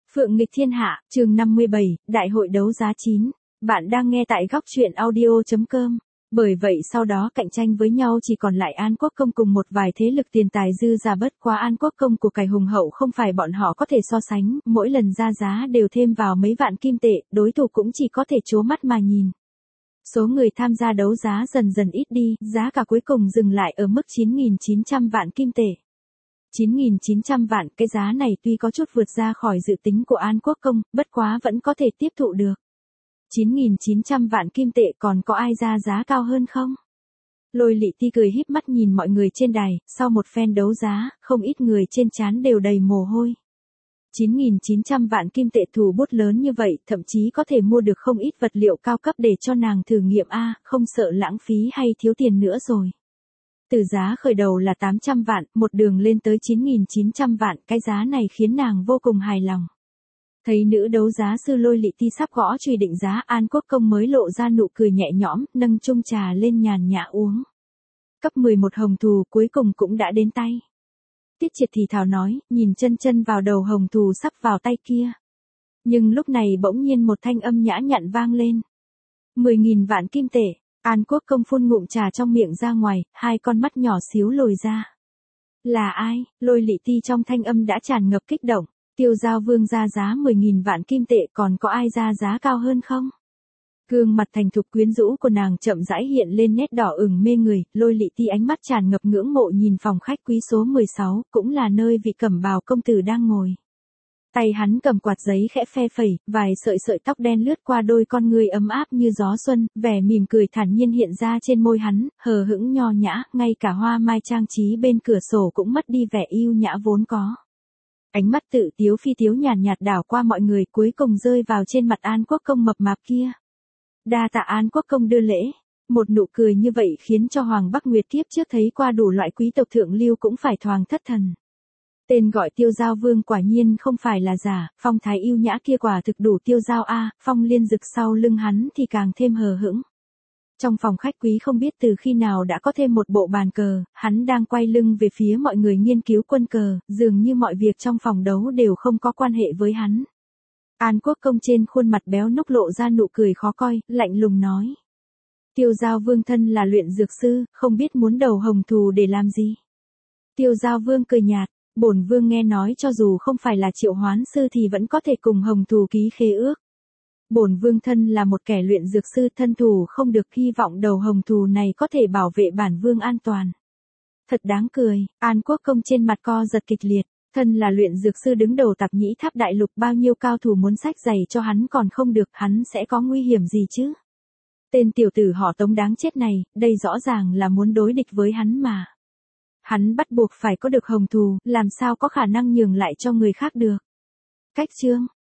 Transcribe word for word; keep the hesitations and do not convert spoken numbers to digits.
Phượng nghịch thiên hạ, chương năm mươi bảy, Đại hội đấu giá chín. Bạn đang nghe tại góc truyện audio chấm com. Bởi vậy sau đó cạnh tranh với nhau chỉ còn lại An Quốc Công cùng một vài thế lực tiền tài dư giả, bất quá An Quốc Công của cải hùng hậu không phải bọn họ có thể so sánh, mỗi lần ra giá đều thêm vào mấy vạn kim tệ, đối thủ cũng chỉ có thể trố mắt mà nhìn. Số người tham gia đấu giá dần dần ít đi, giá cả cuối cùng dừng lại ở mức chín nghìn chín trăm vạn kim tệ. chín nghìn chín trăm vạn, cái giá này tuy có chút vượt ra khỏi dự tính của An Quốc Công, bất quá vẫn có thể tiếp thụ được. chín nghìn chín trăm vạn kim tệ, còn có ai ra giá cao hơn không? Lôi Lị Ti cười híp mắt nhìn mọi người trên đài, sau một phen đấu giá, không ít người trên trán đều đầy mồ hôi. chín nghìn chín trăm vạn kim tệ, thủ bút lớn như vậy, thậm chí có thể mua được không ít vật liệu cao cấp để cho nàng thử nghiệm a, không sợ lãng phí hay thiếu tiền nữa rồi. Từ giá khởi đầu là tám trăm vạn, một đường lên tới chín nghìn chín trăm vạn, cái giá này khiến nàng vô cùng hài lòng. Thấy nữ đấu giá sư Lôi Lị Ti sắp gõ chùy định giá, An Quốc Công mới lộ ra nụ cười nhẹ nhõm, nâng chung trà lên nhàn nhã uống. Cấp mười một hồng thù cuối cùng cũng đã đến tay. Tiết Triệt thì thào nói, nhìn chân chân vào đầu hồng thù sắp vào tay kia. Nhưng lúc này bỗng nhiên một thanh âm nhã nhặn vang lên. mười nghìn vạn kim tệ. An Quốc Công phun ngụm trà trong miệng ra ngoài, hai con mắt nhỏ xíu lồi ra. Là ai? Lôi Lị Ti trong thanh âm đã tràn ngập kích động. Tiêu Giao Vương ra giá mười nghìn vạn kim tệ, còn có ai ra giá cao hơn không? Gương mặt thành thục quyến rũ của nàng chậm rãi hiện lên nét đỏ ửng mê người, Lôi Lị Ti ánh mắt tràn ngập ngưỡng mộ nhìn phòng khách quý số mười sáu, cũng là nơi vị cẩm bào công tử đang ngồi. Tay hắn cầm quạt giấy khẽ phe phẩy, vài sợi sợi tóc đen lướt qua đôi con người ấm áp như gió xuân, vẻ mỉm cười thản nhiên hiện ra trên môi hắn, hờ hững nho nhã, ngay cả hoa mai trang trí bên cửa sổ cũng mất đi vẻ yêu nhã vốn có. Ánh mắt tự tiếu phi tiếu nhàn nhạt đảo qua mọi người, cuối cùng rơi vào trên mặt An Quốc Công mập mạp kia. Đa tạ An Quốc Công đưa lễ. Một nụ cười như vậy khiến cho Hoàng Bắc Nguyệt kiếp trước thấy qua đủ loại quý tộc thượng lưu cũng phải thoáng thất thần. Tên gọi Tiêu Giao Vương quả nhiên không phải là giả, phong thái yêu nhã kia quả thực đủ tiêu giao a, Phong Liên Dực sau lưng hắn thì càng thêm hờ hững. Trong phòng khách quý không biết từ khi nào đã có thêm một bộ bàn cờ, hắn đang quay lưng về phía mọi người nghiên cứu quân cờ, dường như mọi việc trong phòng đấu đều không có quan hệ với hắn. An Quốc Công trên khuôn mặt béo núc lộ ra nụ cười khó coi, lạnh lùng nói. Tiêu Giao Vương thân là luyện dược sư, không biết muốn đầu hồng thù để làm gì. Tiêu Giao Vương cười nhạt, bổn vương nghe nói cho dù không phải là triệu hoán sư thì vẫn có thể cùng hồng thù ký khế ước. Bổn vương thân là một kẻ luyện dược sư, thân thù không được, hy vọng đầu hồng thù này có thể bảo vệ bản vương an toàn. Thật đáng cười, An Quốc Công trên mặt co giật kịch liệt, thân là luyện dược sư đứng đầu Tạp Nhĩ Tháp đại lục, bao nhiêu cao thủ muốn xách giày cho hắn còn không được, hắn sẽ có nguy hiểm gì chứ? Tên tiểu tử họ Tống đáng chết này, đây rõ ràng là muốn đối địch với hắn mà. Hắn bắt buộc phải có được hồng thù, làm sao có khả năng nhường lại cho người khác được. Cách chương,